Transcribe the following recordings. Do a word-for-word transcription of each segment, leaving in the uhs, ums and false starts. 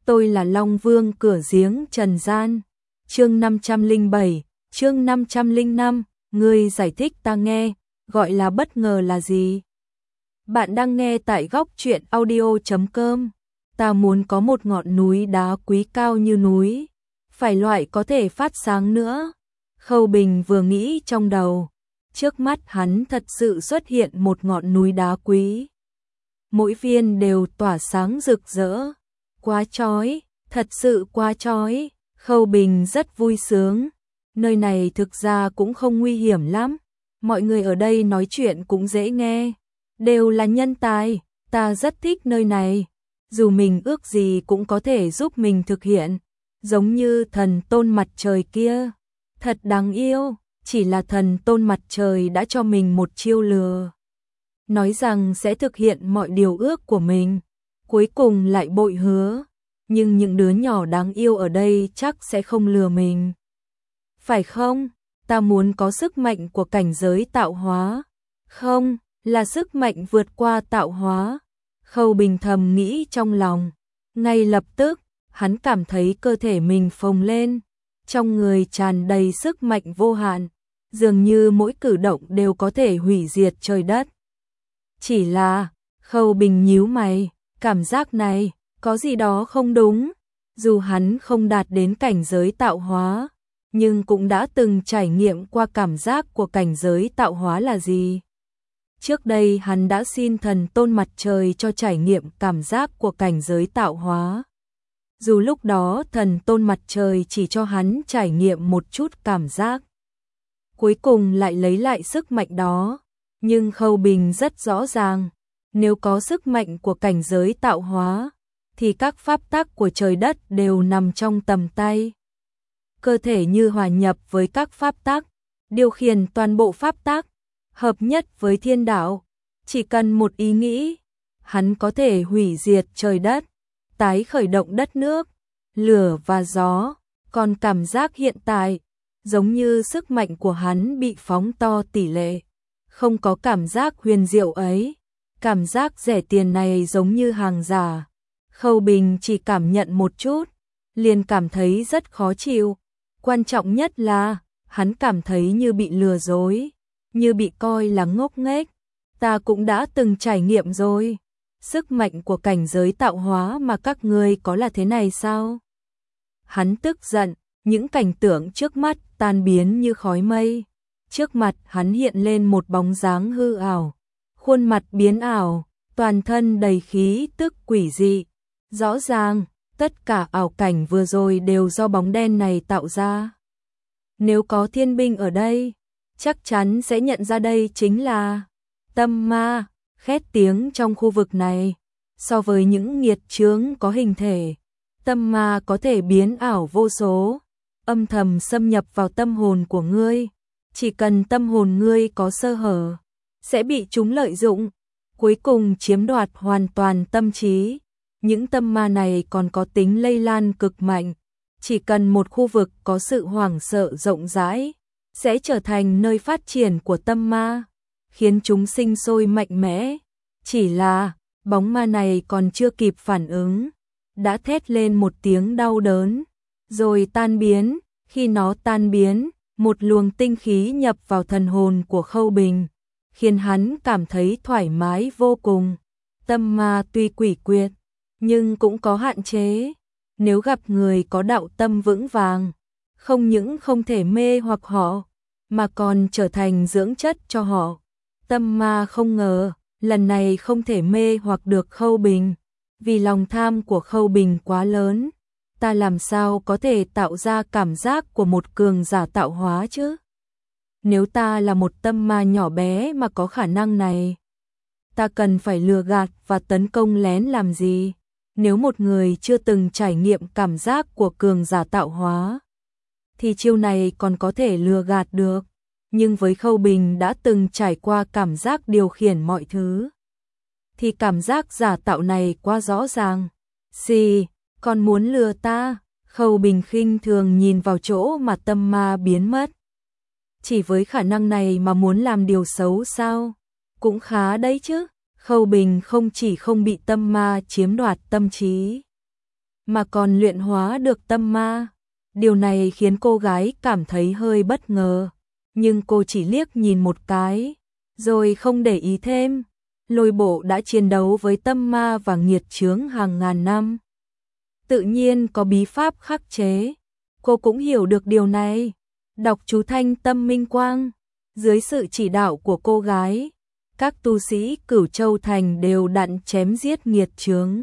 tôi là Long Vương cửa giếng trần gian. Chương năm trăm lẻ bảy, chương năm trăm lẻ năm, ngươi giải thích ta nghe, gọi là bất ngờ là gì? Bạn đang nghe tại góc truyện audio chấm com. Ta muốn có một ngọn núi đá quý cao như núi, phải loại có thể phát sáng nữa. Khâu Bình vừa nghĩ trong đầu, trước mắt hắn thật sự xuất hiện một ngọn núi đá quý. Mỗi viên đều tỏa sáng rực rỡ, quá chói, thật sự quá chói. Khâu Bình rất vui sướng, nơi này thực ra cũng không nguy hiểm lắm, mọi người ở đây nói chuyện cũng dễ nghe, đều là nhân tài, ta rất thích nơi này, dù mình ước gì cũng có thể giúp mình thực hiện, giống như thần tôn mặt trời kia, thật đáng yêu, chỉ là thần tôn mặt trời đã cho mình một chiêu lừa, nói rằng sẽ thực hiện mọi điều ước của mình, cuối cùng lại bội hứa. Nhưng những đứa nhỏ đáng yêu ở đây chắc sẽ không lừa mình. Phải không? Ta muốn có sức mạnh của cảnh giới tạo hóa. Không, là sức mạnh vượt qua tạo hóa. Khâu Bình thầm nghĩ trong lòng. Ngay lập tức, hắn cảm thấy cơ thể mình phồng lên. Trong người tràn đầy sức mạnh vô hạn. Dường như mỗi cử động đều có thể hủy diệt trời đất. Chỉ là, Khâu Bình nhíu mày, cảm giác này có gì đó không đúng, dù hắn không đạt đến cảnh giới tạo hóa, nhưng cũng đã từng trải nghiệm qua cảm giác của cảnh giới tạo hóa là gì. Trước đây hắn đã xin thần tôn mặt trời cho trải nghiệm cảm giác của cảnh giới tạo hóa. Dù lúc đó thần tôn mặt trời chỉ cho hắn trải nghiệm một chút cảm giác. Cuối cùng lại lấy lại sức mạnh đó, nhưng Khâu Bình rất rõ ràng, nếu có sức mạnh của cảnh giới tạo hóa, thì các pháp tắc của trời đất đều nằm trong tầm tay. Cơ thể như hòa nhập với các pháp tắc, điều khiển toàn bộ pháp tắc, hợp nhất với thiên đạo, chỉ cần một ý nghĩ, hắn có thể hủy diệt trời đất, tái khởi động đất nước, lửa và gió, còn cảm giác hiện tại, giống như sức mạnh của hắn bị phóng to tỷ lệ, không có cảm giác huyền diệu ấy, cảm giác rẻ tiền này giống như hàng giả. Khâu Bình chỉ cảm nhận một chút, liền cảm thấy rất khó chịu. Quan trọng nhất là, hắn cảm thấy như bị lừa dối, như bị coi là ngốc nghếch. Ta cũng đã từng trải nghiệm rồi. Sức mạnh của cảnh giới tạo hóa mà các ngươi có là thế này sao? Hắn tức giận, những cảnh tượng trước mắt tan biến như khói mây. Trước mặt hắn hiện lên một bóng dáng hư ảo, khuôn mặt biến ảo, toàn thân đầy khí tức quỷ dị. Rõ ràng, tất cả ảo cảnh vừa rồi đều do bóng đen này tạo ra. Nếu có thiên binh ở đây, chắc chắn sẽ nhận ra đây chính là tâm ma, khét tiếng trong khu vực này. So với những nghiệt chướng có hình thể, tâm ma có thể biến ảo vô số, âm thầm xâm nhập vào tâm hồn của ngươi. Chỉ cần tâm hồn ngươi có sơ hở, sẽ bị chúng lợi dụng, cuối cùng chiếm đoạt hoàn toàn tâm trí. Những tâm ma này còn có tính lây lan cực mạnh, chỉ cần một khu vực có sự hoảng sợ rộng rãi, sẽ trở thành nơi phát triển của tâm ma, khiến chúng sinh sôi mạnh mẽ. Chỉ là, bóng ma này còn chưa kịp phản ứng, đã thét lên một tiếng đau đớn, rồi tan biến. Khi nó tan biến, một luồng tinh khí nhập vào thần hồn của Khâu Bình, khiến hắn cảm thấy thoải mái vô cùng. Tâm ma tuy quỷ quyệt, nhưng cũng có hạn chế. Nếu gặp người có đạo tâm vững vàng, không những không thể mê hoặc họ, mà còn trở thành dưỡng chất cho họ. Tâm ma không ngờ, lần này không thể mê hoặc được Khâu Bình, vì lòng tham của Khâu Bình quá lớn. Ta làm sao có thể tạo ra cảm giác của một cường giả tạo hóa chứ? Nếu ta là một tâm ma nhỏ bé mà có khả năng này, ta cần phải lừa gạt và tấn công lén làm gì? Nếu một người chưa từng trải nghiệm cảm giác của cường giả tạo hóa, thì chiêu này còn có thể lừa gạt được. Nhưng với Khâu Bình đã từng trải qua cảm giác điều khiển mọi thứ, thì cảm giác giả tạo này quá rõ ràng. Xì, còn muốn lừa ta? Khâu Bình khinh thường nhìn vào chỗ mà tâm ma biến mất. Chỉ với khả năng này mà muốn làm điều xấu sao? Cũng khá đấy chứ. Khâu Bình không chỉ không bị tâm ma chiếm đoạt tâm trí, mà còn luyện hóa được tâm ma. Điều này khiến cô gái cảm thấy hơi bất ngờ, nhưng cô chỉ liếc nhìn một cái, rồi không để ý thêm. Lôi bộ đã chiến đấu với tâm ma và nghiệt chướng hàng ngàn năm, tự nhiên có bí pháp khắc chế. Cô cũng hiểu được điều này. Đọc chú Thanh Tâm Minh Quang, dưới sự chỉ đạo của cô gái, các tu sĩ Cửu Châu Thành đều đặn chém giết nghiệt chướng.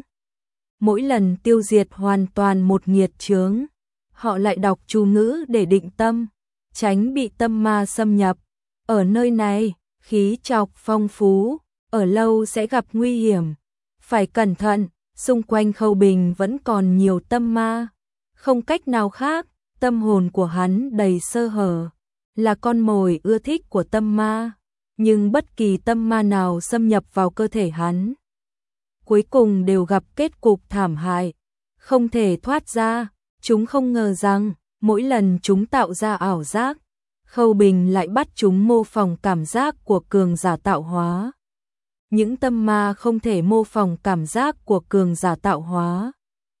Mỗi lần tiêu diệt hoàn toàn một nghiệt chướng, họ lại đọc chú ngữ để định tâm, tránh bị tâm ma xâm nhập. Ở nơi này, khí trọc phong phú, ở lâu sẽ gặp nguy hiểm. Phải cẩn thận, xung quanh Khâu Bình vẫn còn nhiều tâm ma. Không cách nào khác, tâm hồn của hắn đầy sơ hở, là con mồi ưa thích của tâm ma. Nhưng bất kỳ tâm ma nào xâm nhập vào cơ thể hắn, cuối cùng đều gặp kết cục thảm hại, không thể thoát ra. Chúng không ngờ rằng, mỗi lần chúng tạo ra ảo giác, Khâu Bình lại bắt chúng mô phỏng cảm giác của cường giả tạo hóa. Những tâm ma không thể mô phỏng cảm giác của cường giả tạo hóa,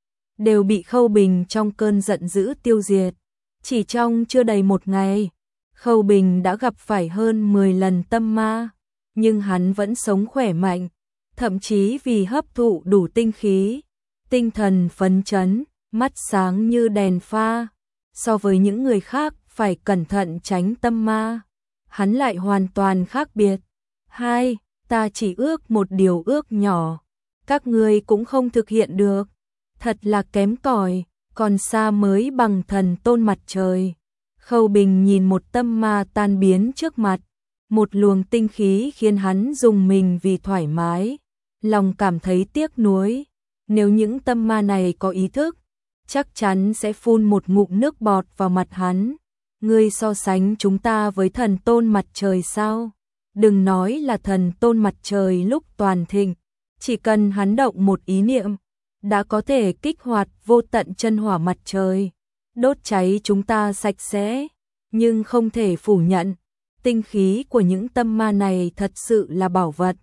đều bị Khâu Bình trong cơn giận dữ tiêu diệt. Chỉ trong chưa đầy một ngày, Khâu Bình đã gặp phải hơn mười lần tâm ma, nhưng hắn vẫn sống khỏe mạnh, thậm chí vì hấp thụ đủ tinh khí, tinh thần phấn chấn, mắt sáng như đèn pha. So với những người khác phải cẩn thận tránh tâm ma, hắn lại hoàn toàn khác biệt. Hai, ta chỉ ước một điều ước nhỏ, các ngươi cũng không thực hiện được, thật là kém cỏi, còn xa mới bằng thần tôn mặt trời. Khâu Bình nhìn một tâm ma tan biến trước mặt, một luồng tinh khí khiến hắn rùng mình vì thoải mái, lòng cảm thấy tiếc nuối. Nếu những tâm ma này có ý thức, chắc chắn sẽ phun một ngụm nước bọt vào mặt hắn. Ngươi so sánh chúng ta với thần tôn mặt trời sao? Đừng nói là thần tôn mặt trời lúc toàn thịnh, chỉ cần hắn động một ý niệm, đã có thể kích hoạt vô tận chân hỏa mặt trời, đốt cháy chúng ta sạch sẽ. Nhưng không thể phủ nhận, tinh khí của những tâm ma này thật sự là bảo vật.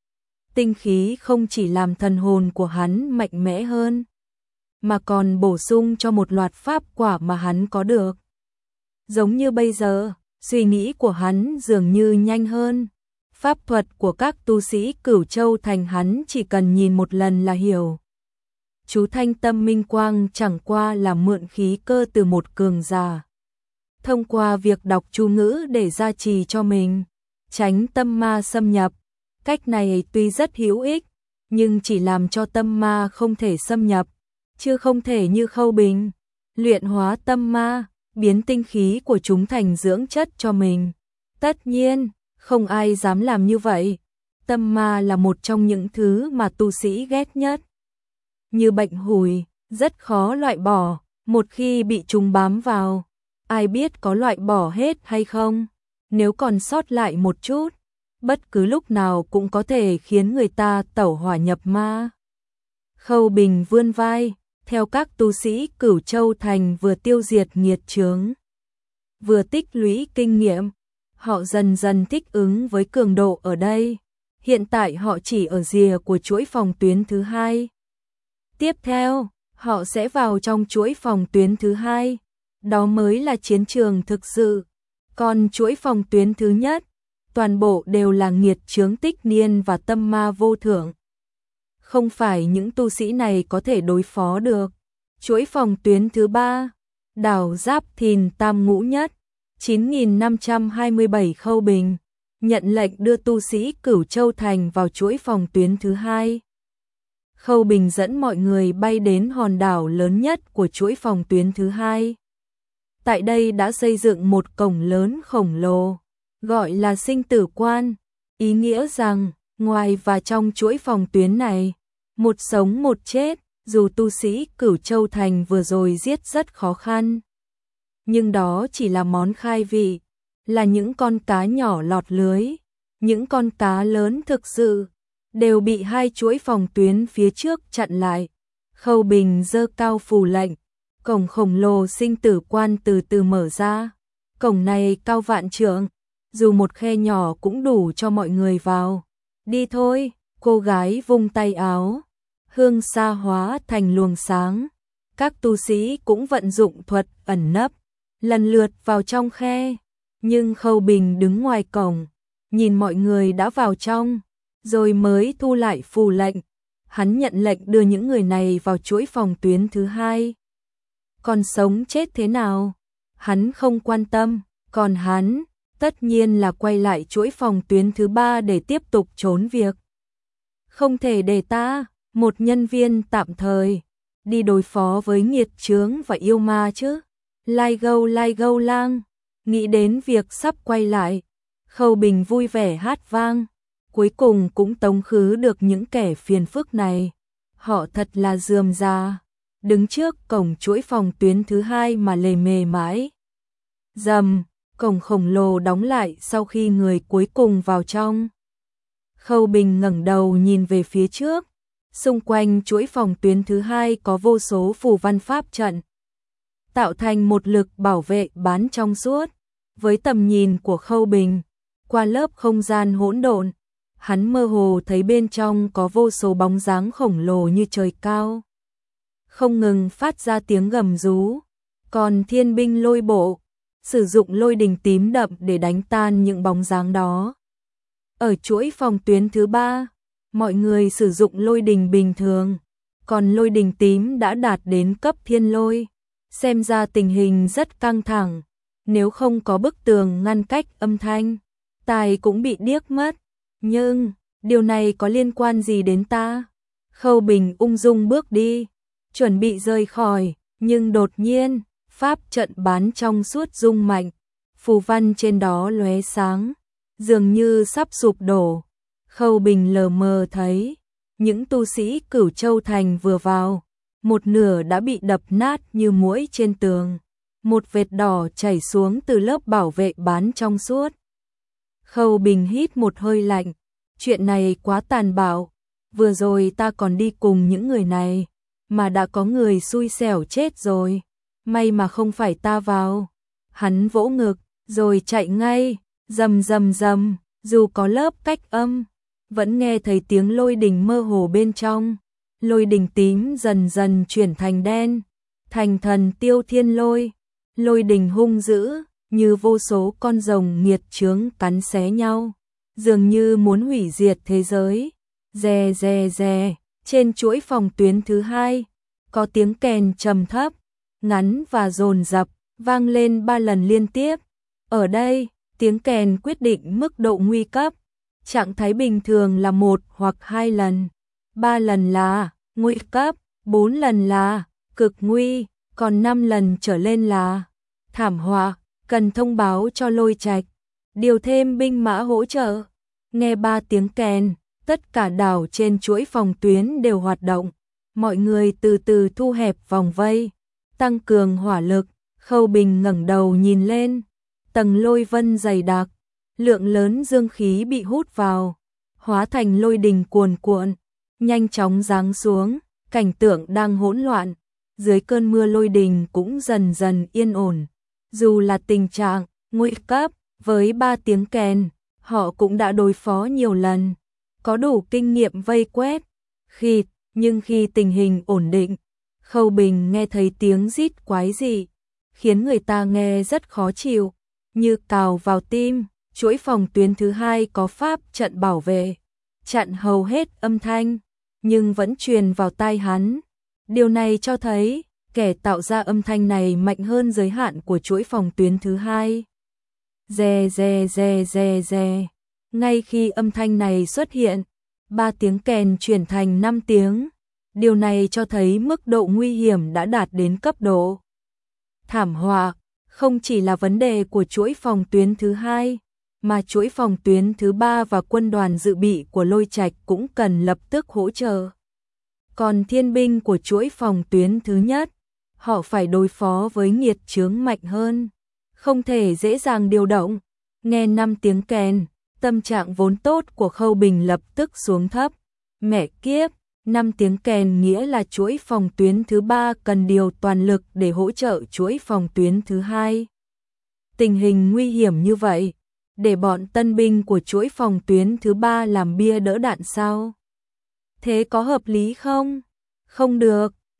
Tinh khí không chỉ làm thần hồn của hắn mạnh mẽ hơn, mà còn bổ sung cho một loạt pháp quả mà hắn có được. Giống như bây giờ, suy nghĩ của hắn dường như nhanh hơn. Pháp thuật của các tu sĩ Cửu Châu Thành hắn chỉ cần nhìn một lần là hiểu. Chú Thanh Tâm Minh Quang chẳng qua là mượn khí cơ từ một cường giả, thông qua việc đọc chú ngữ để gia trì cho mình, tránh tâm ma xâm nhập. Cách này tuy rất hữu ích, nhưng chỉ làm cho tâm ma không thể xâm nhập, chứ không thể như Khâu Bình luyện hóa tâm ma, biến tinh khí của chúng thành dưỡng chất cho mình. Tất nhiên, không ai dám làm như vậy. Tâm ma là một trong những thứ mà tu sĩ ghét nhất. Như bệnh hủi, rất khó loại bỏ, một khi bị chúng bám vào, ai biết có loại bỏ hết hay không. Nếu còn sót lại một chút, bất cứ lúc nào cũng có thể khiến người ta tẩu hỏa nhập ma. Khâu Bình vươn vai, theo các tu sĩ Cửu Châu Thành vừa tiêu diệt nghiệt chướng, vừa tích lũy kinh nghiệm, họ dần dần thích ứng với cường độ ở đây. Hiện tại họ chỉ ở rìa của chuỗi phòng tuyến thứ hai. Tiếp theo, họ sẽ vào trong chuỗi phòng tuyến thứ hai, đó mới là chiến trường thực sự. Còn chuỗi phòng tuyến thứ nhất, toàn bộ đều là nghiệt chướng tích niên và tâm ma vô thượng. Không phải những tu sĩ này có thể đối phó được. Chuỗi phòng tuyến thứ ba, đảo Giáp Thìn Tam Ngũ Nhất, chín nghìn năm trăm hai mươi bảy Khâu Bình nhận lệnh đưa tu sĩ Cửu Châu Thành vào chuỗi phòng tuyến thứ hai. Khâu Bình dẫn mọi người bay đến hòn đảo lớn nhất của chuỗi phòng tuyến thứ hai. Tại đây đã xây dựng một cổng lớn khổng lồ, gọi là sinh tử quan, ý nghĩa rằng ngoài và trong chuỗi phòng tuyến này, một sống một chết. Dù tu sĩ Cửu Châu Thành vừa rồi giết rất khó khăn, nhưng đó chỉ là món khai vị, là những con cá nhỏ lọt lưới. Những con cá lớn thực sự đều bị hai chuỗi phòng tuyến phía trước chặn lại. Khâu Bình giơ cao phù lệnh, cổng khổng lồ sinh tử quan từ từ mở ra. Cổng này cao vạn trượng, dù một khe nhỏ cũng đủ cho mọi người vào. Đi thôi, cô gái vung tay áo, hương sa hóa thành luồng sáng, Các tu sĩ cũng vận dụng thuật ẩn nấp, lần lượt vào trong khe, nhưng Khâu Bình đứng ngoài cổng, nhìn mọi người đã vào trong, rồi mới thu lại phù lệnh. Hắn nhận lệnh đưa những người này vào chuỗi phòng tuyến thứ hai. Còn sống chết thế nào, hắn không quan tâm, còn hắn, tất nhiên là quay lại chuỗi phòng tuyến thứ ba để tiếp tục trốn việc. Không thể để ta, một nhân viên tạm thời, đi đối phó với nghiệt chướng và yêu ma chứ. Lai gâu lai gâu lang, nghĩ đến việc sắp quay lại, Khâu Bình vui vẻ hát vang, cuối cùng cũng tống khứ được những kẻ phiền phức này. Họ thật là rườm rà, đứng trước cổng chuỗi phòng tuyến thứ hai mà lề mề mãi. Rầm, cổng khổng lồ đóng lại sau khi người cuối cùng vào trong. Khâu Bình ngẩng đầu nhìn về phía trước, xung quanh chuỗi phòng tuyến thứ hai có vô số phù văn pháp trận, tạo thành một lực bảo vệ bán trong suốt. Với tầm nhìn của Khâu Bình, qua lớp không gian hỗn độn, hắn mơ hồ thấy bên trong có vô số bóng dáng khổng lồ như trời cao, không ngừng phát ra tiếng gầm rú. Còn thiên binh lôi bộ, sử dụng lôi đình tím đậm để đánh tan những bóng dáng đó. Ở chuỗi phòng tuyến thứ ba, mọi người sử dụng lôi đình bình thường, còn lôi đình tím đã đạt đến cấp thiên lôi. Xem ra tình hình rất căng thẳng, nếu không có bức tường ngăn cách âm thanh, tài cũng bị điếc mất. Nhưng, điều này có liên quan gì đến ta? Khâu Bình ung dung bước đi, chuẩn bị rời khỏi, nhưng đột nhiên, pháp trận bán trong suốt rung mạnh, phù văn trên đó lóe sáng, dường như sắp sụp đổ. Khâu Bình lờ mờ thấy, những tu sĩ Cửu Châu Thành vừa vào, một nửa đã bị đập nát như muỗi trên tường, một vệt đỏ chảy xuống từ lớp bảo vệ bán trong suốt. Khâu Bình hít một hơi lạnh, chuyện này quá tàn bạo, vừa rồi ta còn đi cùng những người này, mà đã có người xui xẻo chết rồi, may mà không phải ta vào. Hắn vỗ ngực, rồi chạy ngay, rầm rầm rầm, dù có lớp cách âm, vẫn nghe thấy tiếng lôi đình mơ hồ bên trong. Lôi đình tím dần dần chuyển thành đen, thành thần tiêu thiên lôi. Lôi đình hung dữ, như vô số con rồng nghiệt chướng cắn xé nhau, dường như muốn hủy diệt thế giới. Rè rè rè, trên chuỗi phòng tuyến thứ hai, có tiếng kèn trầm thấp, ngắn và dồn dập, vang lên ba lần liên tiếp. Ở đây, tiếng kèn quyết định mức độ nguy cấp. Trạng thái bình thường là một hoặc hai lần, ba lần là nguy cấp, bốn lần là cực nguy, còn năm lần trở lên là thảm họa, cần thông báo cho Lôi Trạch, điều thêm binh mã hỗ trợ. Nghe ba tiếng kèn, tất cả đảo trên chuỗi phòng tuyến đều hoạt động, mọi người từ từ thu hẹp vòng vây, tăng cường hỏa lực. Khâu Bình ngẩng đầu nhìn lên, tầng lôi vân dày đặc, lượng lớn dương khí bị hút vào, hóa thành lôi đình cuồn cuộn, nhanh chóng giáng xuống, cảnh tượng đang hỗn loạn, dưới cơn mưa lôi đình cũng dần dần yên ổn. Dù là tình trạng nguy cấp, với ba tiếng kèn, họ cũng đã đối phó nhiều lần, có đủ kinh nghiệm vây quét. Khi, nhưng khi tình hình ổn định, Khâu Bình nghe thấy tiếng rít quái dị, khiến người ta nghe rất khó chịu, như cào vào tim. Chuỗi phòng tuyến thứ hai có pháp trận bảo vệ, chặn hầu hết âm thanh, nhưng vẫn truyền vào tai hắn. Điều này cho thấy, kẻ tạo ra âm thanh này mạnh hơn giới hạn của chuỗi phòng tuyến thứ hai. Rè rè rè rè rè. Ngay khi âm thanh này xuất hiện, ba tiếng kèn chuyển thành năm tiếng. Điều này cho thấy mức độ nguy hiểm đã đạt đến cấp độ thảm họa. Không chỉ là vấn đề của chuỗi phòng tuyến thứ hai, mà chuỗi phòng tuyến thứ ba và quân đoàn dự bị của Lôi Trạch cũng cần lập tức hỗ trợ. Còn thiên binh của chuỗi phòng tuyến thứ nhất, họ phải đối phó với nghiệt chướng mạnh hơn, không thể dễ dàng điều động. Nghe năm tiếng kèn, tâm trạng vốn tốt của Khâu Bình lập tức xuống thấp. Mẹ kiếp, năm tiếng kèn nghĩa là chuỗi phòng tuyến thứ ba cần điều toàn lực để hỗ trợ chuỗi phòng tuyến thứ hai. Tình hình nguy hiểm như vậy, để bọn tân binh của chuỗi phòng tuyến thứ ba làm bia đỡ đạn sao? Thế có hợp lý không? Không được,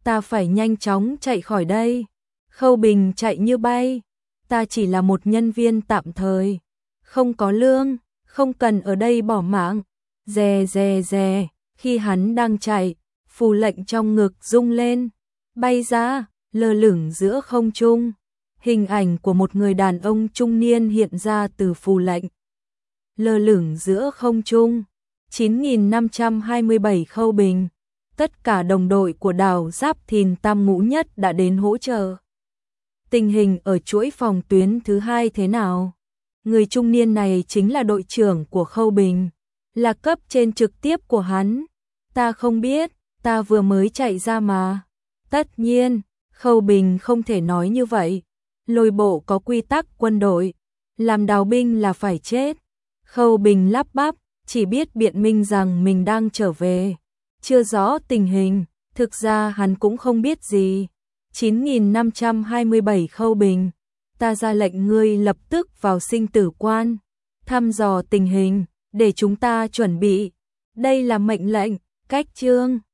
ta phải nhanh chóng chạy khỏi đây. Khâu Bình chạy như bay, ta chỉ là một nhân viên tạm thời, không có lương, không cần ở đây bỏ mạng. Rè rè rè, khi hắn đang chạy, phù lệnh trong ngực rung lên, bay ra, lơ lửng giữa không trung. Hình ảnh của một người đàn ông trung niên hiện ra từ phù lệnh. Lơ lửng giữa không trung, chín nghìn năm trăm hai mươi bảy Khâu Bình. Tất cả đồng đội của Đào Giáp Thìn Tam Ngũ Nhất đã đến hỗ trợ. Tình hình ở chuỗi phòng tuyến thứ hai thế nào? Người trung niên này chính là đội trưởng của Khâu Bình, là cấp trên trực tiếp của hắn. Ta không biết, ta vừa mới chạy ra mà. Tất nhiên, Khâu Bình không thể nói như vậy. Lôi bộ có quy tắc quân đội, làm đào binh là phải chết. Khâu Bình lắp bắp, chỉ biết biện minh rằng mình đang trở về. Chưa rõ tình hình, thực ra hắn cũng không biết gì. chín nghìn năm trăm hai mươi bảy Khâu Bình, ta ra lệnh ngươi lập tức vào sinh tử quan, thăm dò tình hình, để chúng ta chuẩn bị. Đây là mệnh lệnh, cách chương.